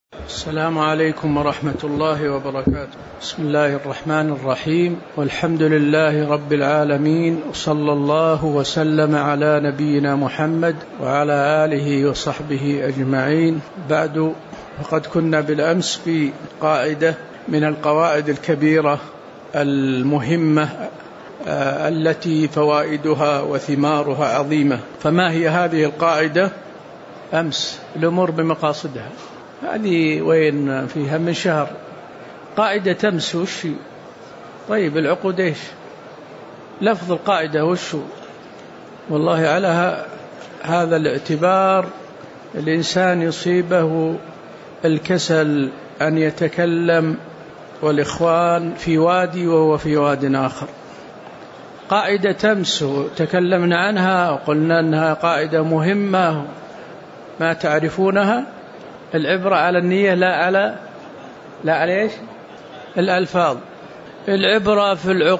السلام عليكم ورحمة الله وبركاته. بسم الله الرحمن الرحيم، والحمد لله رب العالمين، وصلى الله وسلم على نبينا محمد وعلى آله وصحبه أجمعين. بعد، فقد كنا بالأمس في قاعدة من القواعد الكبيرة المهمة التي فوائدها وثمارها عظيمة. فما هي هذه القاعدة؟ أمس الأمور بمقاصدها، هذه وين فيها من شهر قاعدة أمس وش؟ طيب العقود إيش لفظ القاعدة وش؟ والله على هذا الاعتبار الإنسان يصيبه الكسل أن يتكلم، والإخوان في وادي وهو في واد آخر. قاعدة أمس تكلمنا عنها وقلنا أنها قاعدة مهمة ما تعرفونها. العبرة على النية لا على إيش؟ الألفاظ. العبرة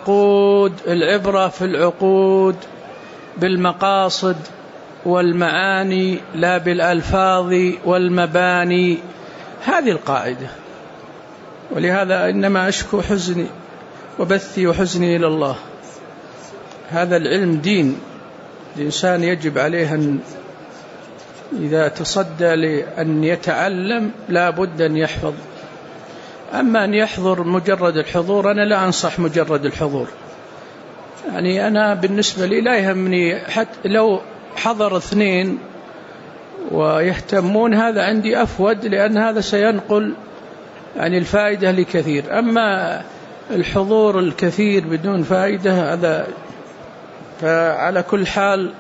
في العقود بالمقاصد والمعاني لا بالألفاظ والمباني. هذه القاعدة. ولهذا إنما أشكو حزني وبثي وحزني إلى الله. هذا العلم دين، الإنسان يجب عليه أن إذا تصدى لأن يتعلم لا بد أن يحفظ. أما أن يحضر مجرد الحضور، أنا لا أنصح مجرد الحضور. يعني أنا بالنسبة لي لا يهمني حتى لو حضر 2 ويهتمون، هذا عندي أفود، لأن هذا سينقل يعني الفائدة لكثير. أما الحضور الكثير بدون فائدة هذا. فعلى كل حال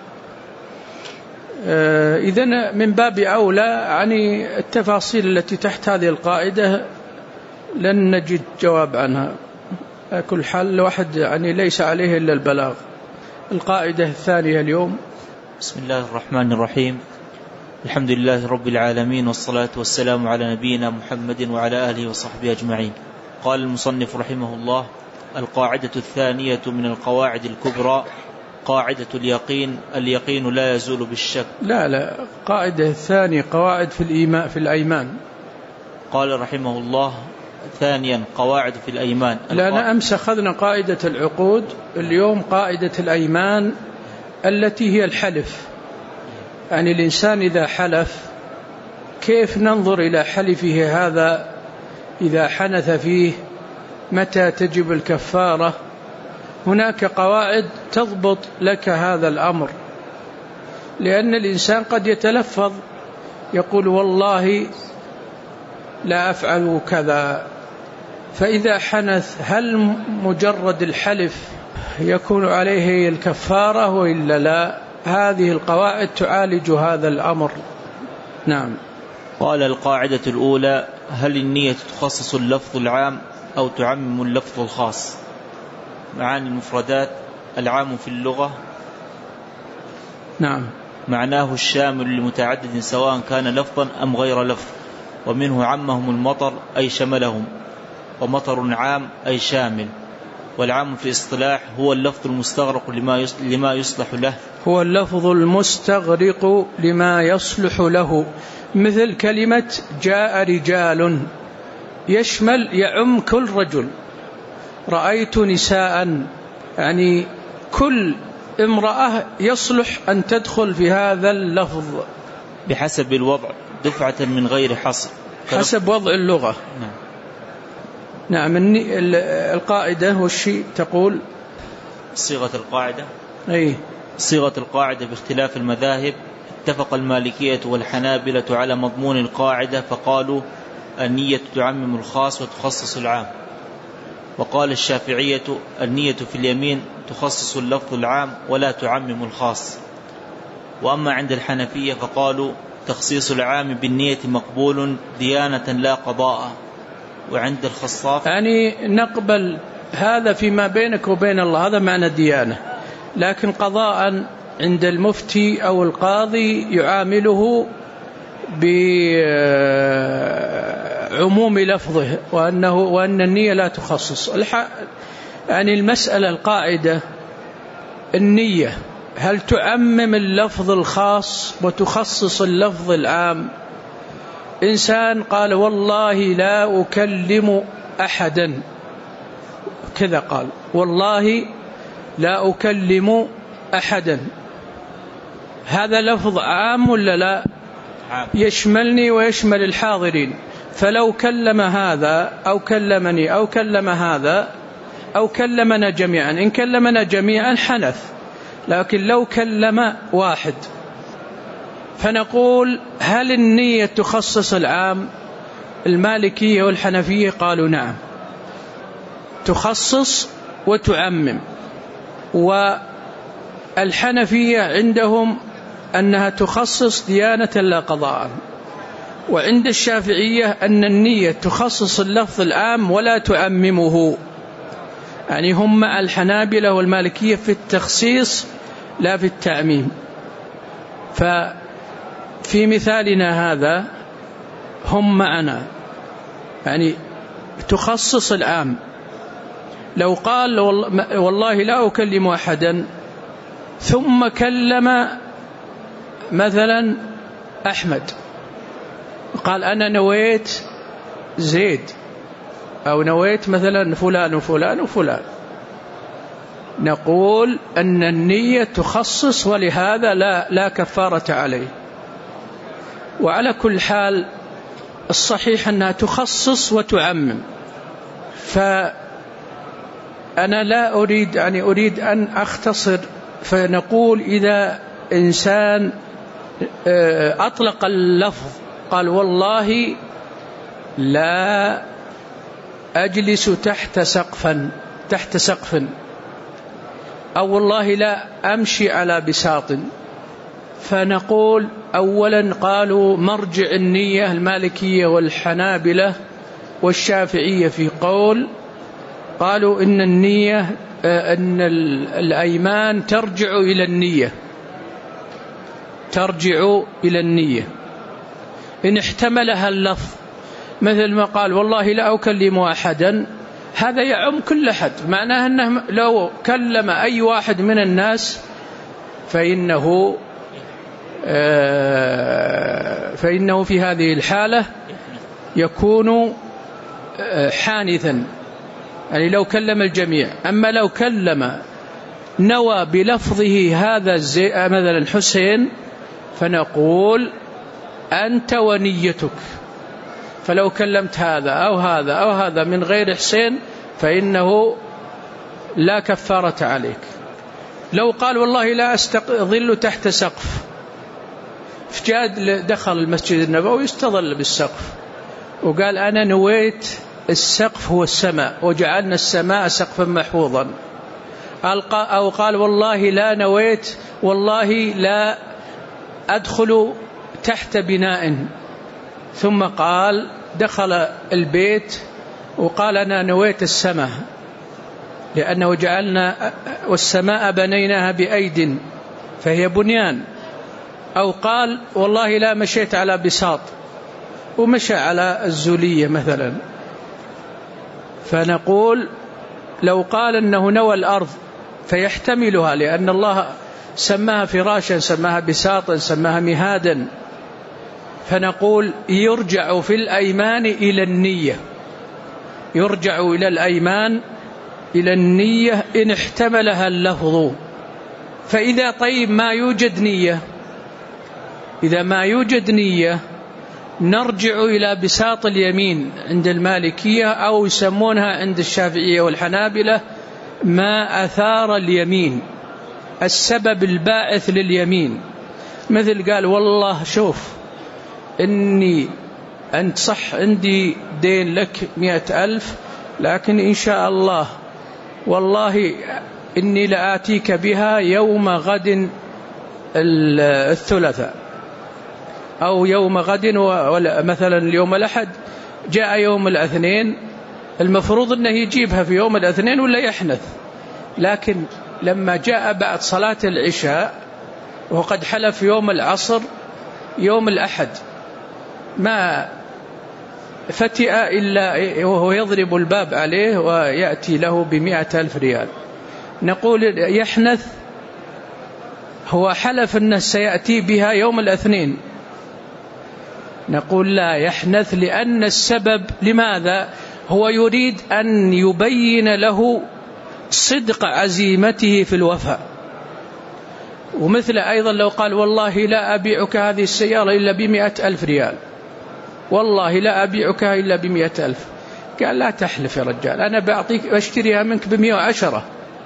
إذن من باب أولى يعني التفاصيل التي تحت هذه القاعدة لن نجد جواب عنها. كل حال الواحد يعني ليس عليه إلا البلاغ. القاعدة الثانية اليوم. بسم الله الرحمن الرحيم، الحمد لله رب العالمين، والصلاة والسلام على نبينا محمد وعلى آله وصحبه أجمعين. قال المصنف رحمه الله: القاعدة الثانية من القواعد الكبرى قاعدة اليقين. اليقين لا يزول بالشك. لا قاعدة الثانية قواعد في الأيمان. قال رحمه الله: ثانيا قواعد في الأيمان. لا أمس أخذنا قاعدة العقود، اليوم قاعدة الأيمان التي هي الحلف. يعني الإنسان إذا حلف كيف ننظر إلى حلفه هذا إذا حنث فيه؟ متى تجب الكفارة؟ هناك قواعد تضبط لك هذا الأمر، لأن الإنسان قد يتلفظ يقول والله لا أفعل كذا، فإذا حنث هل مجرد الحلف يكون عليه الكفارة وإلا لا؟ هذه القواعد تعالج هذا الأمر. نعم. قال: القاعدة الأولى: هل النية تخصص اللفظ العام أو تعمم اللفظ الخاص؟ معاني المفردات: العام في اللغة نعم معناه الشامل لمتعدد سواء كان لفظا أم غير لفظ، ومنه عمهم المطر أي شملهم، ومطر عام أي شامل. والعام في اصطلاح هو اللفظ المستغرق لما يصلح له. هو اللفظ المستغرق لما يصلح له، مثل كلمة جاء رجال يشمل يعم كل رجل. رأيت نساء، يعني كل امرأة يصلح أن تدخل في هذا اللفظ بحسب الوضع دفعة من غير حصر، حسب وضع اللغة. نعم. القاعدة والشيء تقول صيغة القاعدة. أي صيغة القاعدة باختلاف المذاهب. اتفق المالكية والحنابلة على مضمون القاعدة فقالوا النية تعمم الخاص وتخصص العام. وقال الشافعية النية في اليمين تخصص اللفظ العام ولا تعمم الخاص. وأما عند الحنفية فقالوا تخصيص العام بالنية مقبول ديانة لا قضاء. وعند الخصاف يعني نقبل هذا فيما بينك وبين الله، هذا معنى ديانة، لكن قضاء عند المفتي أو القاضي يعامله بعموم لفظه وأن النية لا تخصص. يعني المسألة القاعدة النية هل تعمم اللفظ الخاص وتخصص اللفظ العام، إنسان قال والله لا أكلم أحدا، كذا قال والله لا أكلم أحدا، هذا لفظ عام ولا لا؟ يشملني ويشمل الحاضرين، فلو كلم هذا أو كلمني أو كلم هذا أو كلمنا جميعا، إن كلمنا جميعا حنث، لكن لو كلم واحد فنقول هل النية تخصص العام؟ المالكية والحنفية قالوا نعم، تخصص وتعمم، والحنفية عندهم أنها تخصص ديانة لا قضاء، وعند الشافعية أن النية تخصص اللفظ العام ولا تعممه، يعني هم مع الحنابلة والمالكية في التخصيص لا في التعميم. ففي مثالنا هذا هم معنا، يعني تخصص العام. لو قال والله لا أكلم أحدا ثم كلم مثلا أحمد، قال أنا نويت زيد أو نويت مثلا فلان وفلان وفلان، نقول أن النية تخصص ولهذا لا كفارة عليه. وعلى كل حال الصحيح أنها تخصص وتعمم، فأنا لا أريد، يعني أريد أن أختصر، فنقول إذا إنسان أطلق اللفظ قال والله لا أجلس تحت سقف، أو والله لا أمشي على بساط، فنقول أولا قالوا مرجع النية المالكية والحنابلة والشافعية في قول، قالوا إن النية أن الأيمان ترجع إلى النية إن احتملها اللفظ، مثل ما قال والله لا أكلم أحدا، هذا يعم كل أحد، معناه أنه لو كلم أي واحد من الناس فإنه في هذه الحالة يكون حانثا، يعني لو كلم الجميع. أما لو كلم نوى بلفظه هذا مثلا حسين، فنقول أنت ونيتك، فلو كلمت هذا أو هذا أو هذا من غير حسين فإنه لا كفارة عليك. لو قال والله لا أستظل تحت سقف، فجاد دخل المسجد النبوي استظل بالسقف وقال أنا نويت السقف هو السماء وجعلنا السماء سقفا محفوظا، أو قال والله لا نويت، والله لا أدخل تحت بناء، ثم قال دخل البيت وقال أنا نويت السماء لأنه جعلنا والسماء بنيناها بأيد فهي بنيان، أو قال والله لا مشيت على بساط ومشى على الزولية مثلا، فنقول لو قال أنه نوى الأرض فيحتملها، لأن الله سماها فراشا، سماها بساطا، سماها مهادا، فنقول يرجع في الأيمان إلى النية، يرجع إلى الأيمان إلى النية إن احتملها اللفظ. فإذا طيب ما يوجد نية، إذا ما يوجد نية نرجع إلى بساط اليمين عند المالكية، أو يسمونها عند الشافعية والحنابلة ما أثار اليمين، السبب الباعث لليمين، مثل قال والله شوف إني أنت صح عندي دين لك 100,000، لكن إن شاء الله والله إني لآتيك بها يوم غد الثلاثاء، أو يوم غد مثلا اليوم الأحد جاء يوم الاثنين، المفروض أنه يجيبها في يوم الاثنين ولا يحنث، لكن لما جاء بعد صلاة العشاء وقد حلف يوم العصر يوم الأحد ما فتئ إلا وهو يضرب الباب عليه ويأتي له ب100,000 ريال، نقول يحنث، هو حلف أنه سيأتي بها يوم الاثنين، نقول لا يحنث، لأن السبب لماذا؟ هو يريد أن يبين له صدق عزيمته في الوفاء. ومثل أيضا لو قال والله لا أبيعك هذه السيارة إلا ب100,000 ريال، والله لا أبيعك إلا ب100,000، قال لا تحلف يا رجال، أنا بأعطيك أشتريها منك ب110،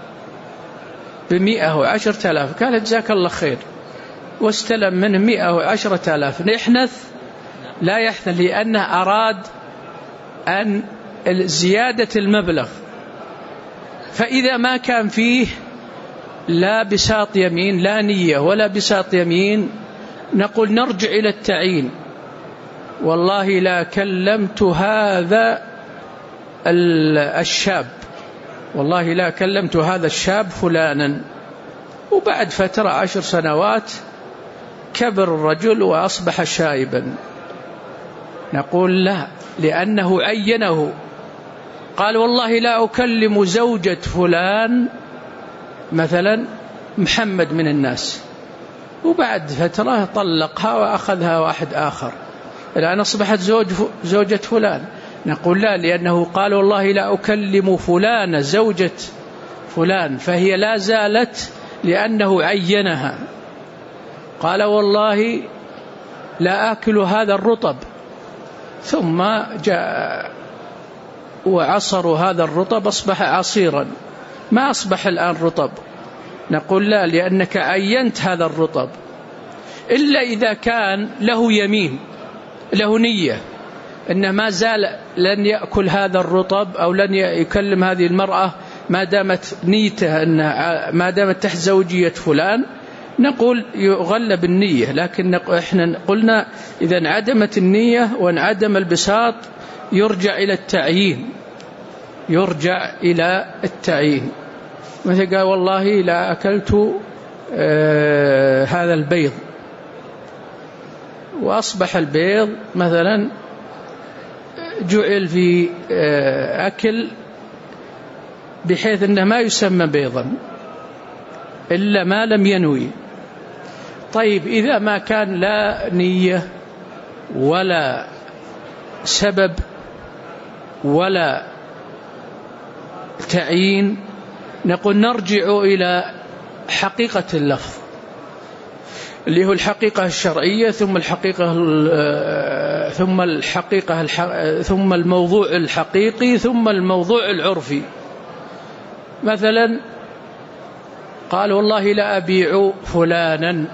ب110,000. قال جزاك الله خير، واستلم منه 110,000. يحنث؟ لا يحنث، لأنه أراد أن زيادة المبلغ. فإذا ما كان فيه لا بساط يمين، لا نية ولا بساط يمين، نقول نرجع إلى التعيين. والله لا كلمت هذا الشاب، والله لا كلمت هذا الشاب فلانا. وبعد فترة 10 سنوات كبر الرجل وأصبح شايبا، نقول لا، لأنه عينه. قال والله لا أكلم زوجة فلان مثلا محمد من الناس، وبعد فترة طلقها وأخذها واحد آخر، الآن أصبحت زوجة فلان. نقول لا، لأنه قال والله لا أكلم فلان زوجة فلان، فهي لا زالت لأنه عينها. قال والله لا آكل هذا الرطب، ثم جاء وعصروا هذا الرطب أصبح عصيرا، ما أصبح الآن رطب. نقول لا، لأنك عينت هذا الرطب، إلا إذا كان له يمين، له نية إنه ما زال لن يأكل هذا الرطب أو لن يكلم هذه المرأة ما دامت نيته أنها ما دامت تحت زوجية فلان، نقول يغلب النية. لكن إحنا قلنا إذا انعدمت النية وانعدم البساط يرجع إلى التعيين، يرجع إلى التعيين. مثل قال والله لا أكلت هذا البيض، وأصبح البيض مثلا جعل في أكل بحيث أنه ما يسمى بيضا إلا ما لم ينوي. طيب إذا ما كان لا نية ولا سبب ولا تعيين، نقول نرجع إلى حقيقة اللفظ اللي هو الحقيقة الشرعية، ثم الموضوع الحقيقي، ثم الموضوع العرفي. مثلا قال والله لا أبيع فلانا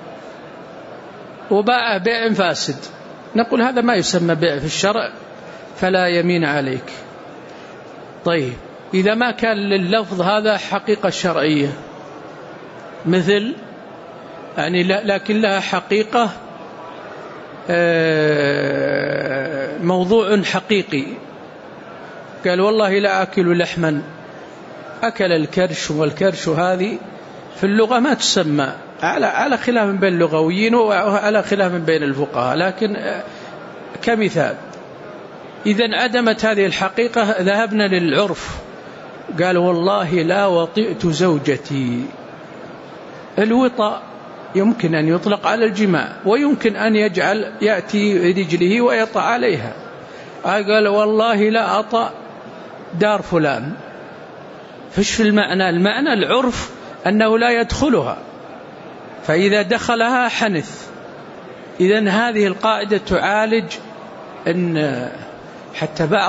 وباع بيع فاسد، نقول هذا ما يسمى بيع في الشرع فلا يمين عليك. طيب إذا ما كان لللفظ هذا حقيقة شرعية، مثل يعني لكن لها حقيقة موضوع حقيقي، قال والله لا أكل لحما، أكل الكرش، والكرش هذه في اللغة ما تسمى، على خلاف بين اللغويين وعلى خلاف بين الفقهاء، لكن كمثال إذا انعدمت هذه الحقيقة ذهبنا للعرف، قال والله لا وطئت زوجتي. الوطأ يمكن أن يطلق على الجماع، ويمكن أن يجعل يأتي رجله ويطأ عليها. قال والله لا أطأ دار فلان، فش في المعنى؟ المعنى العرف أنه لا يدخلها، فإذا دخلها حنث. إذن هذه القاعدة تعالج أن حتى بعض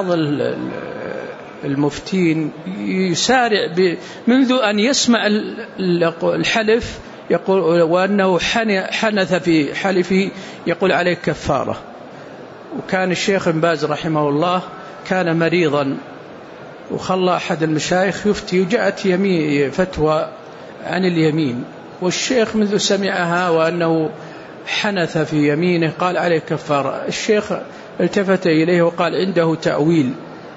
المفتين يسارع منذ أن يسمع الحلف يقول وأنه حنث في حلفه يقول عليه كفارة. وكان الشيخ بن باز رحمه الله كان مريضا وخلى أحد المشايخ يفتي، وجاءت فتوى عن اليمين، والشيخ منذ سمعها وأنه حنث في يمينه قال عليه كفارة. الشيخ التفت إليه وقال عنده تأويل،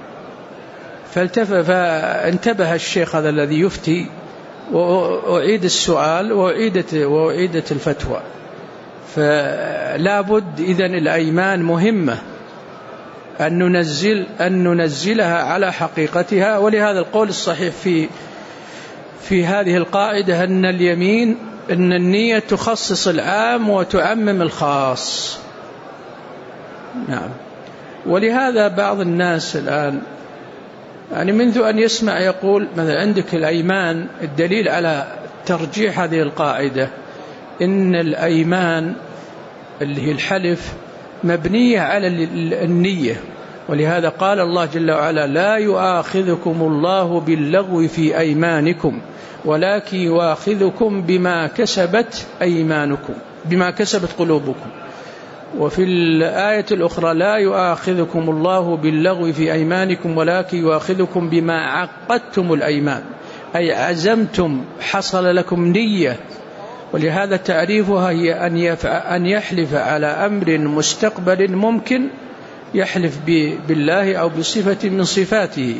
فانتبه الشيخ هذا الذي يفتي، وأعيد السؤال وأعيدت الفتوى. فلا بد إذن الأيمان مهمة أن ننزلها على حقيقتها. ولهذا القول الصحيح في هذه القاعدة أن اليمين أن النية تخصص العام وتعمم الخاص. نعم. ولهذا بعض الناس الآن يعني منذ أن يسمع يقول مثلا عندك الأيمان، الدليل على ترجيح هذه القاعدة إن الأيمان اللي هي الحلف مبنية على النية، ولهذا قال الله جل وعلا لا يؤاخذكم الله باللغو في أيمانكم ولكن يؤاخذكم بما كسبت أيمانكم، بما كسبت قلوبكم. وفي الآية الأخرى لا يؤاخذكم الله باللغو في أيمانكم ولكن يؤاخذكم بما عقدتم الأيمان، أي عزمتم، حصل لكم نية. ولهذا تعريفها هي أن يحلف على أمر مستقبل ممكن، يحلف بالله أو بصفة من صفاته.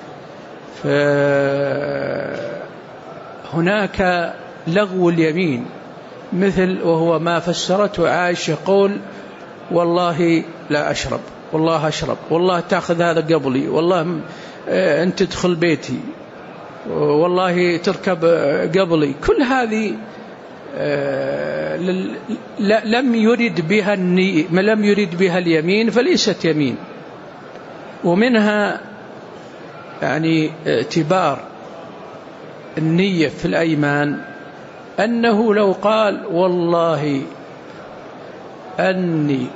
فهناك لغو اليمين مثل وهو ما فسرته عائشة، قول والله لا أشرب، والله أشرب، والله تأخذ هذا قبلي، والله أنت تدخل بيتي، والله تركب قبلي. كل هذه لم يرد بها اليمين فليست يمين. ومنها يعني اعتبار النية في الأيمان أنه لو قال والله أني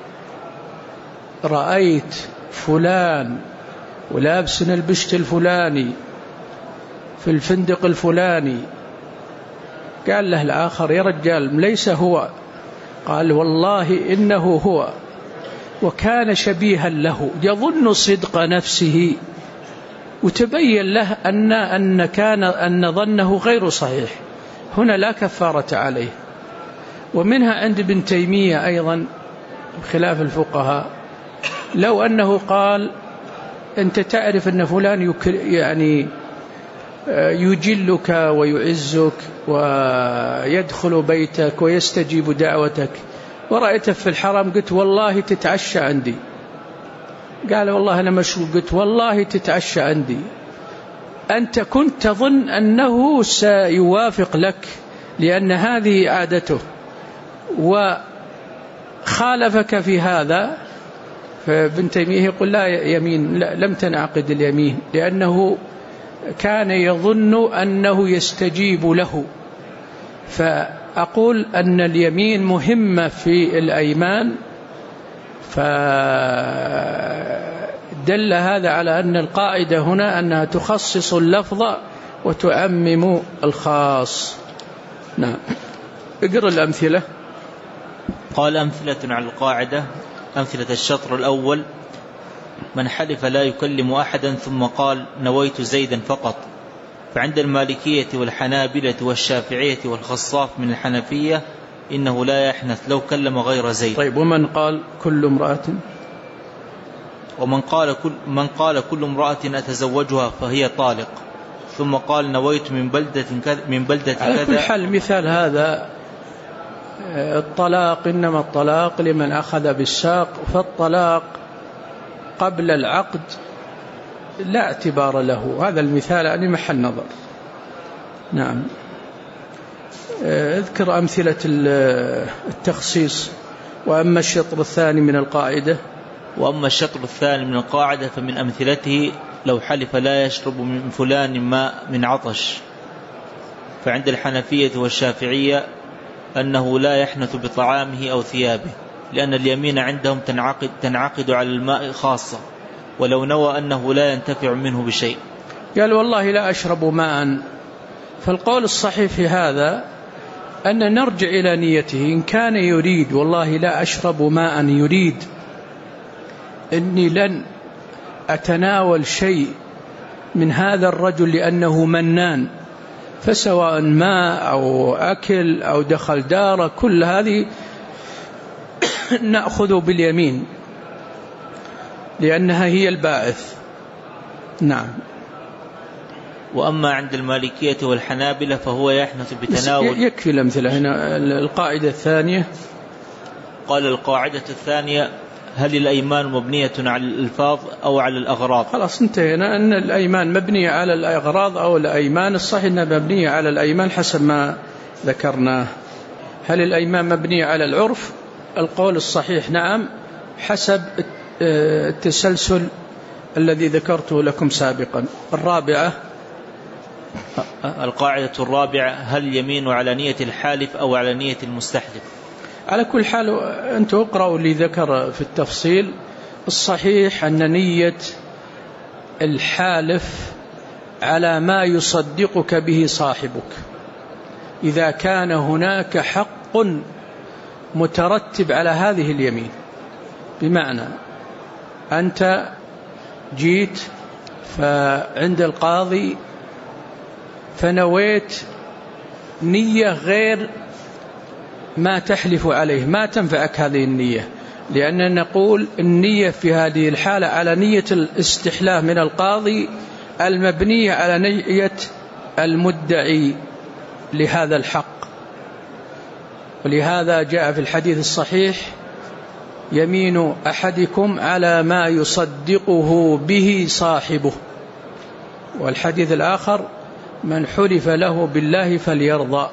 رأيت فلان ولابس البشت الفلاني في الفندق الفلاني، قال له الآخر يا رجال ليس هو، قال والله إنه هو، وكان شبيها له، يظن صدق نفسه، وتبين له أن ظنه غير صحيح، هنا لا كفارة عليه. ومنها عند ابن تيمية أيضا بخلاف الفقهاء، لو أنه قال أنت تعرف أن فلان يعني يجلك ويعزك ويدخل بيتك ويستجيب دعوتك، ورأيته في الحرم قلت والله تتعشى عندي، قال والله أنا مشغول، قلت والله تتعشى عندي، أنت كنت تظن أنه سيوافق لك لأن هذه عادته، وخالفك في هذا. فابن تيمية يقول لا يمين، لم تنعقد اليمين، لأنه كان يظن أنه يستجيب له. فأقول أن اليمين مهمة في الأيمان، فدل هذا على أن القاعدة هنا أنها تخصص اللفظ وتعمم الخاص. نعم. اقرأ الأمثلة. قال أمثلة على القاعدة: أمثلة الشطر الأول: من حلف لا يكلم أحدا ثم قال نويت زيدا فقط، فعند المالكية والحنابلة والشافعية والخصاف من الحنفية إنه لا يحنث لو كلم غير زيد. طيب، ومن قال كل امرأة؟ ومن قال كل امرأة أتزوجها فهي طالق، ثم قال نويت من بلدة كذا. على كل حال مثال هذا الطلاق، إنما الطلاق لمن أخذ بالساق، فالطلاق قبل العقد لا اعتبار له، هذا المثال يعني محل نظر. نعم. اذكر أمثلة التخصيص. وأما الشطر الثاني من القاعدة، وأما الشطر الثاني من القاعدة فمن أمثلته لو حلف لا يشرب من فلان ماء من عطش، فعند الحنفية والشافعية أنه لا يحنث بطعامه أو ثيابه، لأن اليمين عندهم تنعقد على الماء خاصة، ولو نوى أنه لا ينتفع منه بشيء. قال والله لا أشرب ماء، فالقول الصحيح في هذا أن نرجع إلى نيته. إن كان يريد والله لا أشرب ماء، يريد إني لن أتناول شيء من هذا الرجل لأنه منان، فسواء ماء أو أكل أو دخل داره، كل هذه نأخذ باليمين لأنها هي الباعث. نعم. وأما عند المالكية والحنابلة فهو يحنث بتناول. يكفي الأمثلة هنا. القاعدة الثانية، قال القاعدة الثانية: هل الأيمان مبنية على الألفاظ أو على الأغراض؟ خلاص انتهينا أن الأيمان مبنية على الأغراض أو الأيمان. الصحيح أنها مبنية على الأيمان حسب ما ذكرناه. هل الأيمان مبنية على العرف؟ القول الصحيح نعم، حسب التسلسل الذي ذكرته لكم سابقا. الرابعة، القاعدة الرابعة: هل اليمين على نية الحالف أو على نية المستحلف؟ على كل حال أنتم اقرأوا اللي ذكر في التفصيل. الصحيح أن نية الحالف على ما يصدقك به صاحبك، إذا كان هناك حق مترتب على هذه اليمين. بمعنى أنت جيت فعند القاضي فنويت نية غير ما تحلف عليه، ما تنفعك هذه النية، لأننا نقول النية في هذه الحالة على نية الاستحلاف من القاضي المبنية على نية المدعي لهذا الحق. ولهذا جاء في الحديث الصحيح: يمين أحدكم على ما يصدقه به صاحبه. والحديث الآخر: من حلف له بالله فليرضى.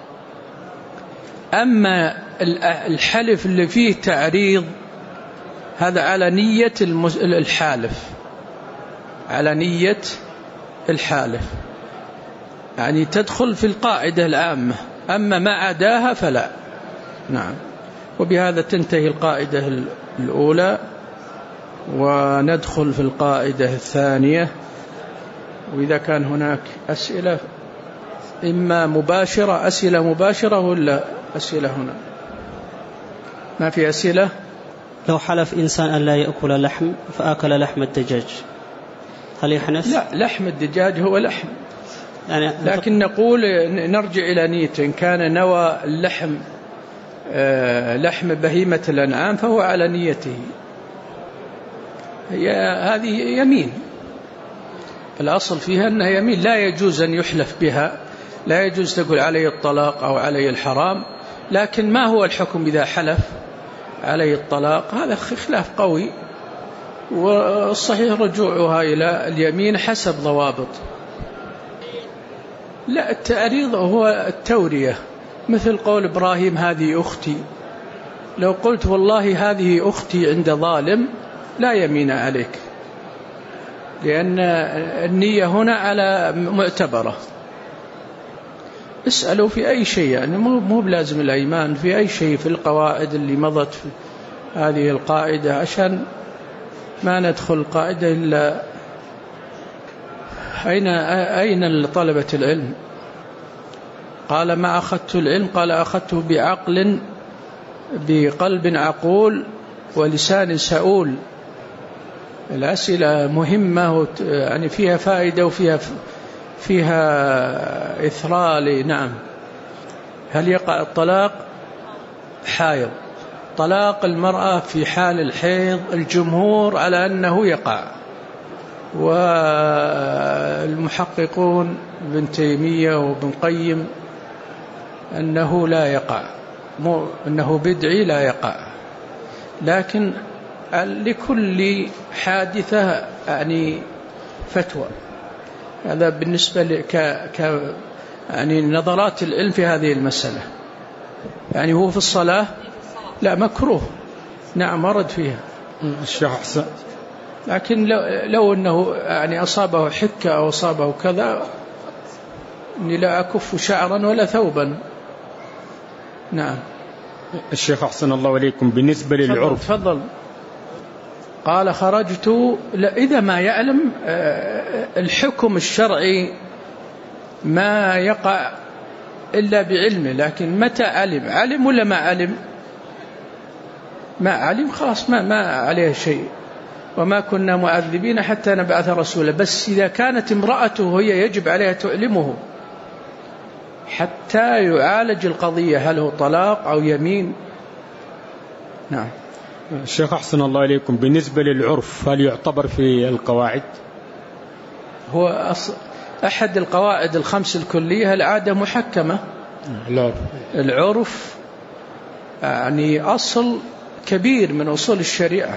أما الحلف اللي فيه تعريض هذا على نية الحالف، على نية الحالف، يعني تدخل في القاعدة العامة، أما ما عداها فلا. نعم. وبهذا تنتهي القاعدة الأولى، وندخل في القاعدة الثانية. وإذا كان هناك أسئلة إما مباشرة، أسئلة مباشرة، ولا أسئلة هنا؟ ما في أسئلة؟ لو حلف إنسان أن لا يأكل لحم فأكل لحم الدجاج هل يحنث؟ لا، لحم الدجاج هو لحم، يعني لكن نقول نرجع إلى نيته. إن كان نوى اللحم لحم بهيمة الأنعام فهو على نيته. هذه يمين، الأصل فيها أنها يمين، لا يجوز أن يحلف بها، لا يجوز تقول علي الطلاق أو علي الحرام. لكن ما هو الحكم إذا حلف علي الطلاق؟ هذا خلاف قوي، والصحيح رجوعها إلى اليمين حسب ضوابط. لا، التعريض هو التورية، مثل قول إبراهيم: هذه أختي. لو قلت والله هذه أختي عند ظالم لا يمين عليك، لأن النية هنا على معتبرة. اسألوا في أي شيء، يعني مو بلازم الأيمان، في أي شيء في القواعد اللي مضت في هذه القاعدة، عشان ما ندخل القاعدة إلا أين طلبة العلم؟ قال: ما أخذت العلم، قال: أخذته بعقل، بقلب عقول ولسان سؤول. الأسئلة مهمة، يعني فيها فائدة وفيها إثراء. نعم. هل يقع الطلاق حائض؟ طلاق المرأة في حال الحيض الجمهور على أنه يقع، والمحققون ابن تيمية وابن قيم أنه لا يقع، أنه بدعي لا يقع. لكن لكل حادثة يعني فتوى. هذا بالنسبة يعني نظرات العلم في هذه المسألة. يعني هو في الصلاة لا، مكروه، نعم، ورد فيها الشيخ أحسن. لكن لو أنه يعني أصابه حكة أو أصابه كذا، إني لا أكف شعرا ولا ثوبا. نعم. الشيخ أحسن الله عليكم، بالنسبة للعرف. تفضل. قال: خرجت. إذا ما يعلم الحكم الشرعي ما يقع إلا بعلمه، لكن متى علم ولا ما علم؟ ما علم خلاص ما عليه شيء، وما كنا معذبين حتى نبعث رسولا. بس إذا كانت امرأته هي يجب عليها تعلمه حتى يعالج القضية، هل هو طلاق أو يمين. نعم. الشيخ أحسن الله عليكم، بالنسبة للعرف هل يعتبر في القواعد؟ هو أحد القواعد الخمس الكلية العادة محكمة. العرف يعني أصل كبير من أصول الشريعة،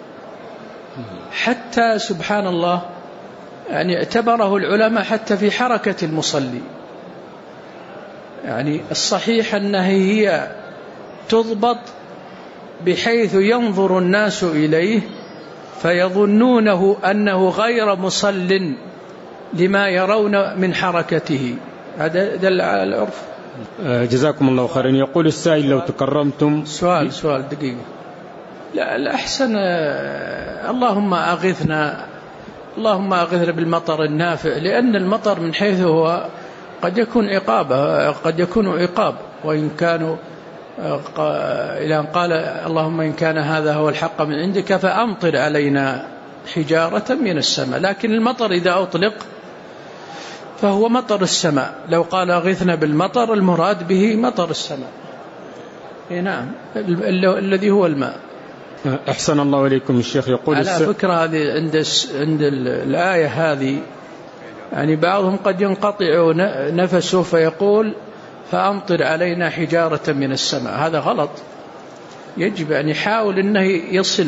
حتى سبحان الله يعني اعتبره العلماء حتى في حركة المصلي. يعني الصحيح أنها هي تضبط بحيث ينظر الناس إليه فيظنونه أنه غير مصل لما يرون من حركته. هذا دل على العرف. جزاكم الله خيرا. يقول السائل لو تكرمتم. سؤال دقيقة. لا الأحسن اللهم أغثنا بالمطر النافع، لأن المطر من حيث هو قد يكون عقاب، وإن كانوا إلى أن قال اللهم إن كان هذا هو الحق من عندك فأمطر علينا حجارة من السماء. لكن المطر إذا أطلق فهو مطر السماء. لو قال أغثنا بالمطر المراد به مطر السماء. نعم، الذي هو الماء. أحسن الله إليكم. الشيخ يقول على فكرة هذه عند الآية هذه يعني بعضهم قد ينقطع نفسه فيقول فأمطر علينا حجارة من السماء. هذا غلط. يجب أن يحاول أنه يصل.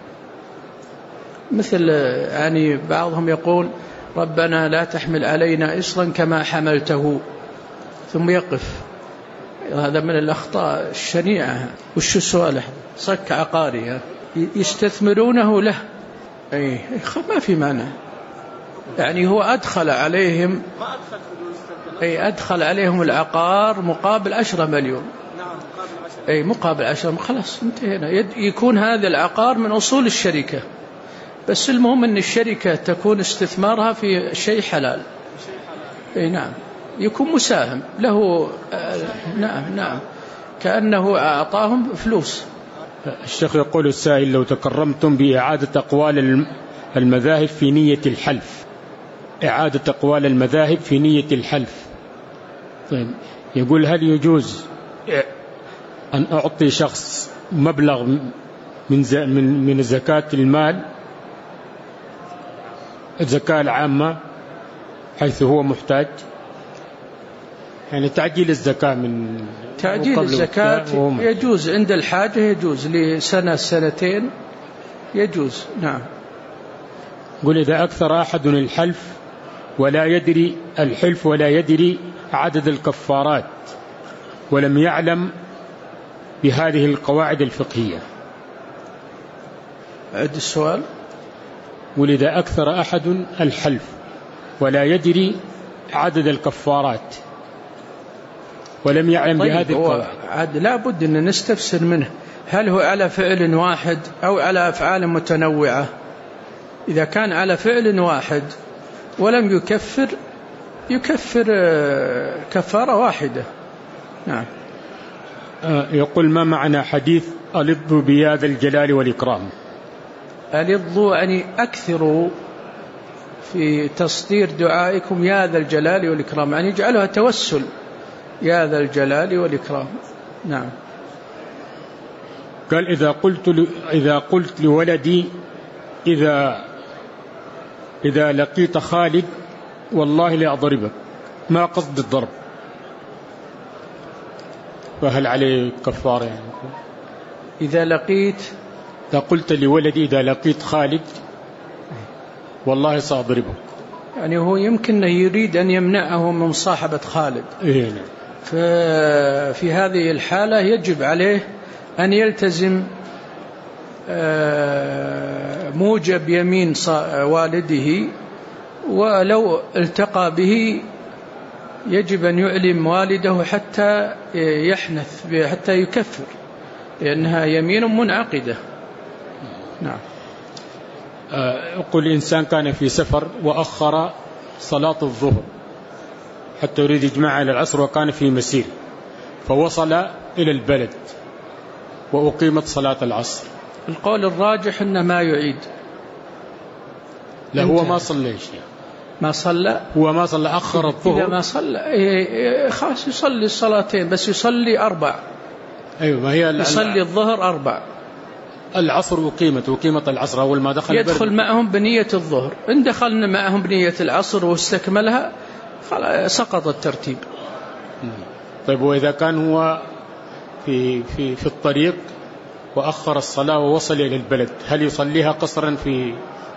مثل يعني بعضهم يقول ربنا لا تحمل علينا إصرا كما حملته، ثم يقف. هذا من الأخطاء الشنيعة. وش السؤال؟ صك عقاري يستثمرونه له. ما في مانع. يعني هو أدخل عليهم العقار مقابل 10 مليون. مقابل 10. خلاص انتهينا. يكون هذا العقار من أصول الشركة، بس المهم أن الشركة تكون استثمارها في شيء حلال. نعم، يكون مساهم له. نعم كأنه أعطاهم فلوس. الشيخ يقول السائل لو تكرمتم بإعادة أقوال المذاهب في نية الحلف. إعادة أقوال المذاهب في نية الحلف. طيب، يقول هل يجوز أن أعطي شخص مبلغ من زكاة المال، الزكاة العامة، حيث هو محتاج؟ يعني تعجيل الزكاة من تعجيل الزكاة يجوز عند الحاجة، يجوز لسنة سنتين يجوز. نعم. قل إذا أكثر أحد الحلف ولا يدري عدد الكفارات ولم يعلم بهذه القواعد الفقهية. عد السؤال. قل إذا أكثر أحد الحلف ولا يدري عدد الكفارات ولم يعلم بهذه القواعد. لا بد أن نستفسر منه هل هو على فعل واحد أو على أفعال متنوعة. إذا كان على فعل واحد ولم يكفر كفارة واحدة. نعم. يقول ما معنى حديث ألظوا بيا ذا الجلال والإكرام؟ ألظوا يعني أكثروا في تصدير دعائكم يا ذا الجلال والإكرام، يعني اجعلها توسل يا ذا الجلال والإكرام. نعم. قال إذا قلت لولدي إذا لقيت خالد والله لأضربك، ما قصد الضرب، فهل عليه كفارة؟ يعني إذا قلت لولدي إذا لقيت خالد والله سأضربك، يعني هو يمكن يريد أن يمنعه من مصاحبة خالد. في هذه الحالة يجب عليه أن يلتزم موجب يمين والده، ولو التقى به يجب أن يعلم والده حتى يحنث حتى يكفر، لأنها يمين منعقدة. نعم. يقول إنسان كان في سفر وأخر صلاة الظهر حتى يريد يجمعها إلى العصر، وكان في مسير فوصل إلى البلد وأقيمت صلاة العصر. القول الراجح أنه ما يعيد. لا، هو ما صلى شيء. هو ما صلى أخر الظهر. إذا ما صلى خلاص يصلي الصلاتين، بس يصلي 4. أيوة، ما هي يصلي الظهر 4. العصر وقيمة العصر أول ما دخل يدخل معهم بنية الظهر. إن دخلنا معهم بنية العصر واستكملها سقط الترتيب. طيب، وإذا كان هو في الطريق وأخر الصلاة ووصل إلى البلد، هل يصليها قصرا في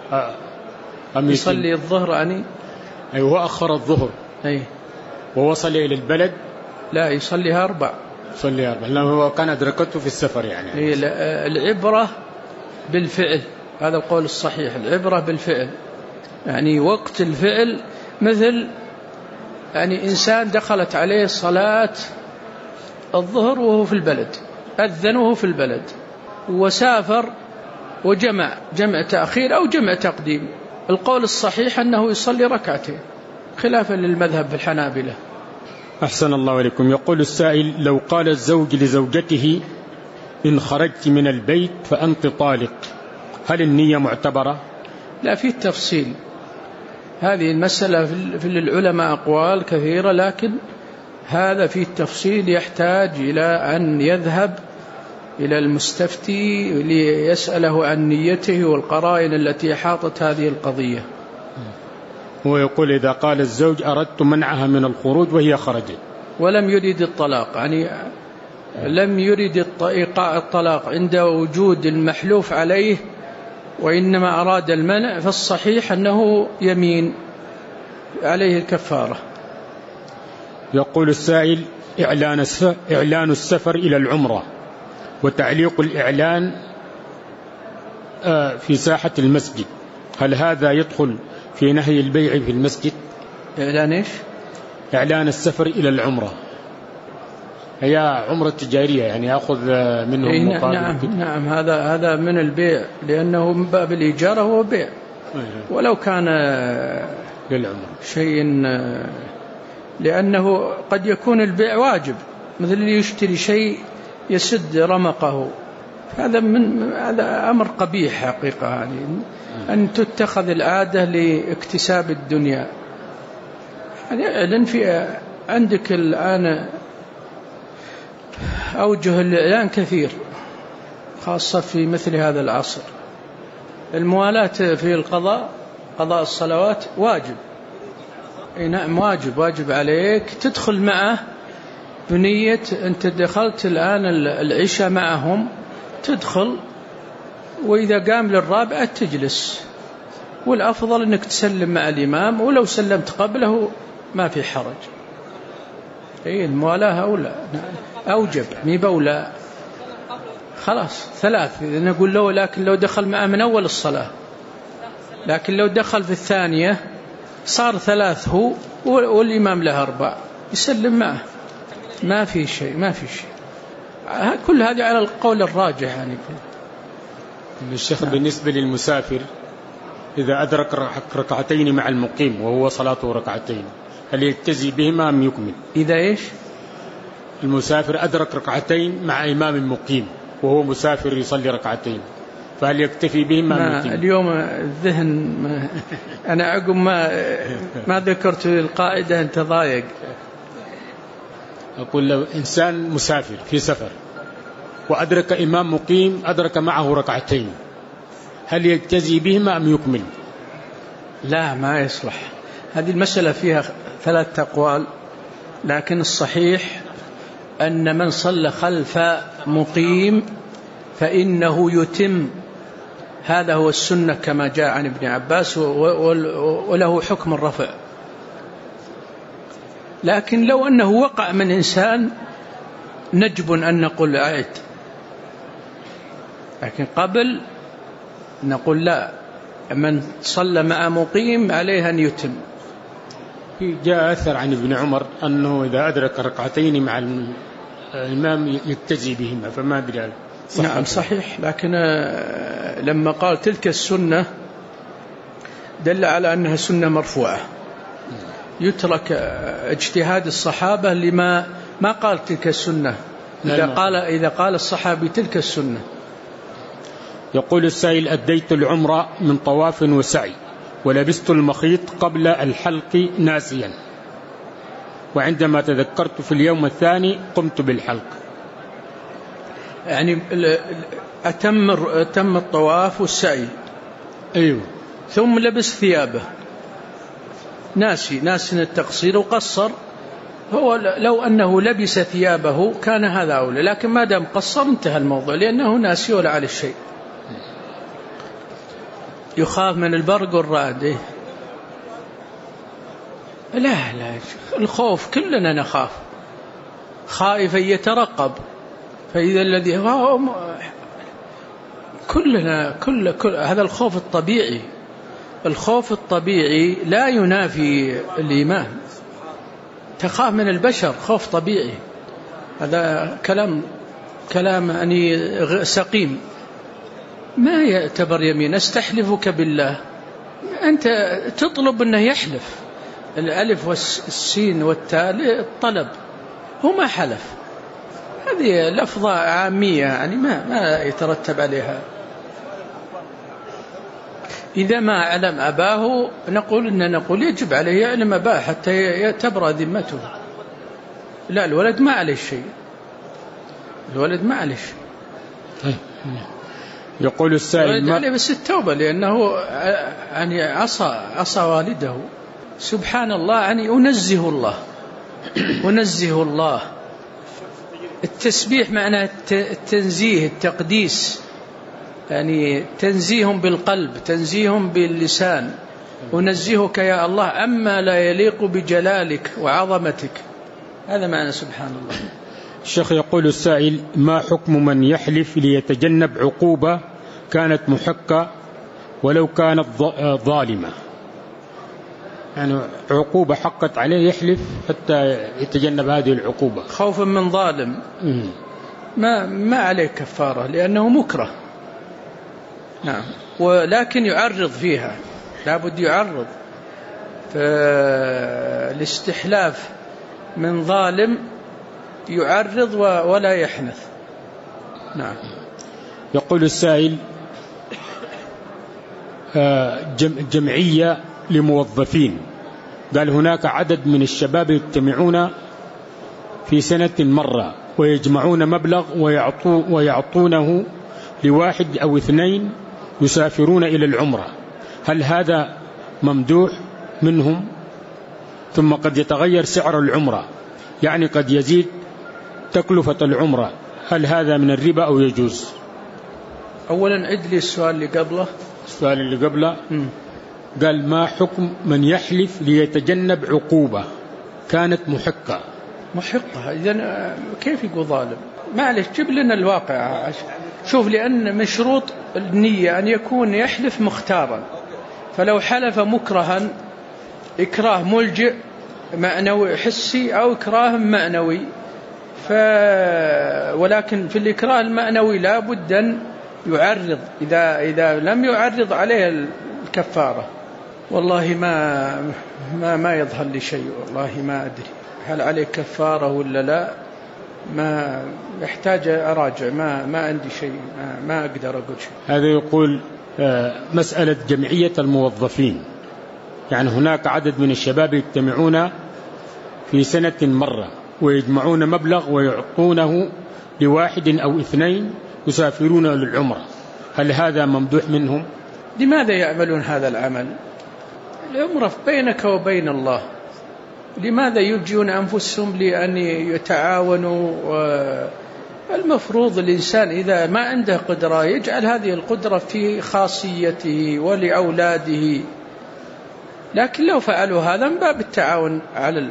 يصلي الظهر يعني؟ أيوة، هو أخر الظهر ووصل إلى البلد. لا، يصليها 4. صلي 4 لأنه هو كان أدركته في السفر يعني. العبرة بالفعل، هذا القول الصحيح، العبرة بالفعل، يعني وقت الفعل. مثل يعني إنسان دخلت عليه صلاة الظهر وهو في البلد، أذن وهو في البلد، وسافر وجمع تأخير أو جمع تقديم، القول الصحيح أنه يصلي ركعتين خلافا للمذهب في الحنابلة. أحسن الله عليكم. يقول السائل: لو قال الزوج لزوجته إن خرجت من البيت فأنت طالق، هل النية معتبرة؟ لا، في التفصيل، هذه المسألة في العلماء أقوال كثيرة، لكن هذا في التفصيل يحتاج إلى أن يذهب إلى المستفتي ليسأله عن نيته والقرائن التي حاطت هذه القضية. هو يقول: إذا قال الزوج أردت منعها من الخروج وهي خرجت ولم يريد الطلاق، يعني لم يريد إيقاع الطلاق عند وجود المحلوف عليه وإنما أراد المنع، فالصحيح أنه يمين عليه الكفارة. يقول السائل: إعلان السفر إلى العمرة وتعليق الإعلان في ساحة المسجد، هل هذا يدخل في نهي البيع في المسجد؟ إعلان إيش؟ إعلان السفر إلى العمرة، هي عمرة تجارية يعني يأخذ منهم مقابل. نعم هذا من البيع، لأنه من باب الإيجار هو بيع، ولو كان للعمرة شيء، لأنه قد يكون البيع واجب، مثل اللي يشتري شيء يسد رمقه، هذا أمر قبيح حقيقة، يعني أن تتخذ العادة لاكتساب الدنيا. يعني في عندك الآن أوجه الإعلان كثير، خاصة في مثل هذا العصر. الموالاة في قضاء الصلوات واجب، نعم واجب عليك تدخل معه بنية أنت دخلت الآن العشاء معهم، تدخل وإذا قام للرابعة تجلس، والأفضل أنك تسلم مع الإمام، ولو سلمت قبله ما في حرج. الموالاة أولى أوجب ميبولا، خلاص 3 نقول له، لكن لو دخل معه من أول الصلاة، لكن لو دخل في الثانية صار 3 هو والإمام له 4 يسلم معه، ما في شيء. كل هذه على القول الراجح. يعني الشيخ بالنسبة للمسافر إذا أدرك ركعتين مع المقيم وهو صلاته ركعتين، هل يجتزي بهما أم يكمل؟ إذا إيش؟ المسافر أدرك ركعتين مع إمام مقيم وهو مسافر يصلي ركعتين، فهل يكتفي بهما أم يكمل؟ اليوم الذهن أنا عقب ما ذكرت القاعدة أنت ضايق. أقول لو إنسان مسافر في سفر وأدرك إمام مقيم أدرك معه ركعتين، هل يجتزي بهما أم يكمل؟ لا، ما يصلح. هذه المسألة فيها 3 أقوال، لكن الصحيح أن من صلى خلف مقيم فإنه يتم، هذا هو السنة كما جاء عن ابن عباس، وله حكم الرفع. لكن لو أنه وقع من إنسان نجب أن نقول أعد، لكن قبل نقول لا، من صلى مع مقيم عليه أن يتم. جاء أثر عن ابن عمر أنه إذا أدرك ركعتين مع الإمام يجتزي بهما، فما أدري. نعم صحيح، لكن لما قال تلك السنة دل على أنها سنة مرفوعة، يترك اجتهاد الصحابة لما ما قال تلك السنة إذا قال الصحابي تلك السنة. يقول السائل: أديت العمرة من طواف وسعي ولبست المخيط قبل الحلق ناسيا، وعندما تذكرت في اليوم الثاني قمت بالحلق. يعني أتم الطواف والسعي، أيوه، ثم لبس ثيابه، ناسي التقصير وقصر. هو لو أنه لبس ثيابه كان هذا أولى، لكن ما دام قصر انتهى الموضوع، لأنه ناسي ولا على الشيء. يخاف من البرق والرعد. لا الخوف كلنا نخاف، خائفا يترقب، فإذا الذي هو كل هذا الخوف الطبيعي. الخوف الطبيعي لا ينافي الإيمان. تخاف من البشر خوف طبيعي، هذا كلام يعني سقيم، ما يعتبر يمين. استحلفك بالله، أنت تطلب أنه يحلف، الألف والسين والتاء الطلب، هو ما حلف، هذه لفظة عامية يعني ما يترتب عليها. إذا ما علم أباه نقول يجب عليه يعلم أباه حتى تبرأ ذمته. لا، الولد ما عليه شيء، الولد ما عليه شيء. يقول السائل عليه بس التوبة، لأنه يعني عصى والده. سبحان الله، يعني أنزه الله. التسبيح معناه التنزيه، التقديس، يعني تنزيهم بالقلب، تنزيهم باللسان. أنزهك يا الله أما لا يليق بجلالك وعظمتك، هذا معنى سبحان الله. الشيخ يقول السائل: ما حكم من يحلف ليتجنب عقوبة كانت محقة ولو كانت ظالمة؟ يعني عقوبة حقت عليه يحلف حتى يتجنب هذه العقوبة خوفا من ظالم. ما عليه كفارة لأنه مكره. نعم، ولكن يعرض فيها، لابد يعرض. فالاستحلاف من ظالم يعرض ولا يحنث. نعم. يقول السائل: جمعية لموظفين، قال هناك عدد من الشباب يجتمعون في سنة مرة ويجمعون مبلغ ويعطونه لواحد أو اثنين يسافرون إلى العمرة، هل هذا ممدوح منهم؟ ثم قد يتغير سعر العمرة، يعني قد يزيد تكلفة العمرة، هل هذا من الربا أو يجوز؟ أولا عد لي السؤال اللي قبله. السؤال اللي قبله قال: ما حكم من يحلف ليتجنب عقوبة كانت محقة؟ إذن كيف يقول ظالم؟ معلش جيب لنا الواقع. شوف، لأن من شروط النية أن يكون يحلف مختارا، فلو حلف مكرها، إكراه ملجئ معنوي حسي أو إكراه معنوي، ولكن في الإكراه المعنوي لا بد أن يعرض. إذا لم يعرض عليه الكفارة. والله ما يظهر لي شيء، والله ما أدري هل عليه كفارة ولا لا، ما يحتاج أراجع، ما عندي شيء، ما أقدر أقول شيء. هذا يقول مسألة جمعية الموظفين، يعني هناك عدد من الشباب يجتمعون في سنة مرة ويجمعون مبلغ ويعطونه لواحد أو اثنين يسافرون للعمرة، هل هذا ممدوح منهم؟ لماذا يعملون هذا العمل؟ العمرة بينك وبين الله، لماذا يلجون أنفسهم لأن يتعاونوا؟ المفروض الإنسان إذا ما عنده قدرة يجعل هذه القدرة في خاصيته ولأولاده، لكن لو فعلوا هذا من باب التعاون على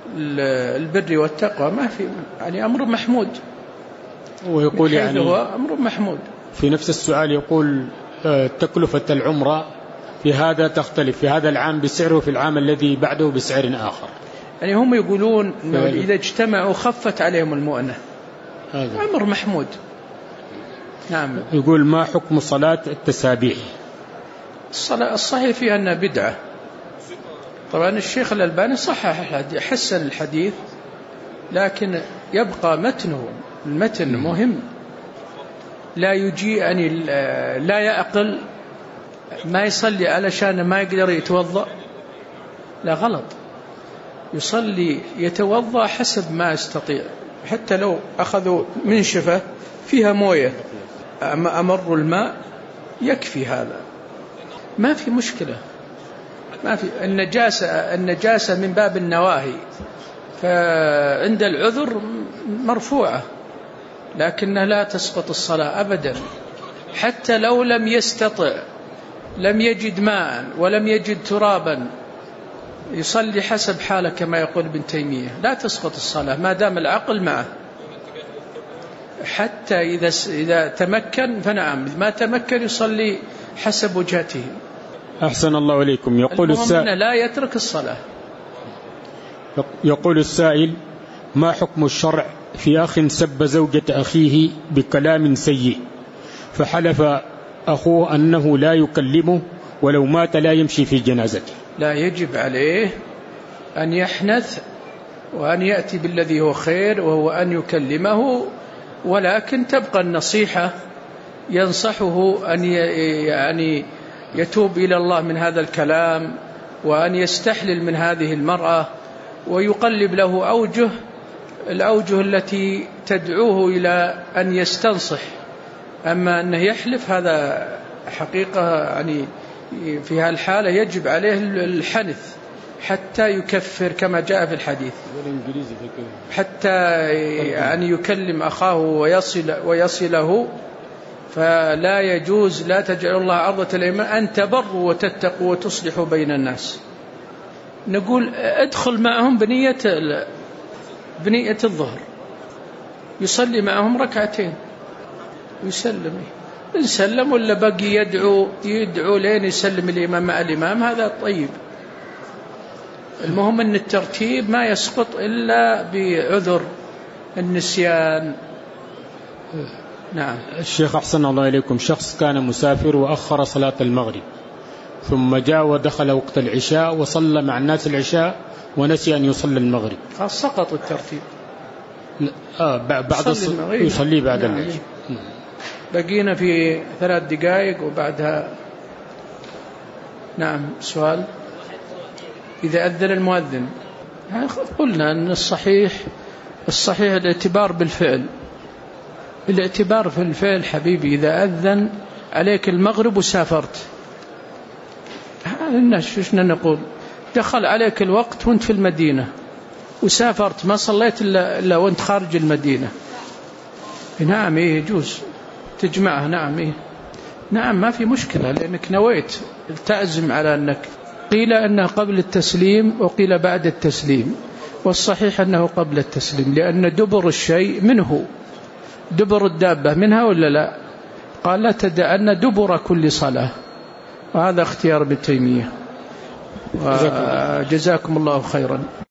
البر والتقوى، ما في يعني أمر محمود. ويقول يعني هو أمر محمود. في نفس السؤال يقول: تكلفة العمرة في هذا تختلف، في هذا العام بسعر وفي العام الذي بعده بسعر آخر. يعني هم يقولون إنه إذا اجتمعوا خفت عليهم المؤنة، أمر محمود. نعم. يقول: ما حكم صلاة التسابيح؟ الصحيح فيها أنها بدعة. طبعا الشيخ الألباني صحح الحديث، حسن الحديث، لكن يبقى متنه، المتن مهم. لا يجي يعني لا يعقل ما يصلي علشان ما يقدر يتوضأ، لا، غلط. يصلي يتوضأ حسب ما يستطيع، حتى لو أخذوا منشفة فيها موية أمر الماء يكفي، هذا ما في مشكلة. ما في النجاسة من باب النواهي، فعند العذر مرفوعة، لكنها لا تسقط الصلاة أبدا. حتى لو لم يستطع، لم يجد ماء ولم يجد ترابا، يصلي حسب حاله كما يقول ابن تيمية، لا تسقط الصلاة ما دام العقل معه، حتى إذا تمكن فنعم، ما تمكن يصلي حسب وجهته. أحسن الله إليكم. يقول السائل لا يترك الصلاة. يقول السائل: ما حكم الشرع في أخ سب زوجة أخيه بكلام سيء فحلف أخوه أنه لا يكلمه ولو مات لا يمشي في جنازته؟ لا، يجب عليه أن يحنث وأن يأتي بالذي هو خير وهو أن يكلمه، ولكن تبقى النصيحة، ينصحه أن يعني يتوب إلى الله من هذا الكلام، وأن يستحلل من هذه المرأة، ويقلب له الأوجه التي تدعوه إلى أن يستنصح. أما أنه يحلف هذا حقيقة يعني في هالحالة يجب عليه الحنث حتى يكفر كما جاء في الحديث، حتى يعني يكلم أخاه ويصله. فلا يجوز، لا تجعل الله عرضة الأيمان أن تبروا وتتقوا وتصلحوا بين الناس. نقول ادخل معهم بنية الظهر، يصلي معهم ركعتين ويسلم، إن سلم ولا بقي يدعو لين يسلم الإمام مع الإمام، هذا طيب. المهم أن الترتيب ما يسقط إلا بعذر النسيان. نعم. الشيخ أحسن الله إليكم، شخص كان مسافر وأخر صلاة المغرب ثم جاء ودخل وقت العشاء وصلى مع الناس العشاء ونسي أن يصلي المغرب، سقط الترتيب. بعد يصلي بعد العشاء. بقينا في 3 دقائق وبعدها. نعم، سؤال. إذا أذن المؤذن، قلنا أن الصحيح الاعتبار بالفعل، الاعتبار في الفعل حبيبي. إذا أذن عليك المغرب وسافرت، الناس شو نقول؟ دخل عليك الوقت وانت في المدينة وسافرت، ما صليت إلا وانت خارج المدينة، نعم يجوز تجمعها. نعم نعم، ما في مشكلة، لأنك نويت تعزم على أنك. قيل أنه قبل التسليم وقيل بعد التسليم، والصحيح أنه قبل التسليم، لأن دبر الشيء منه، دبر الدابة منها ولا لا؟ قال لا تدعن دبر كل صلاة، وهذا اختيار ابن تيمية. وجزاكم الله خيرا.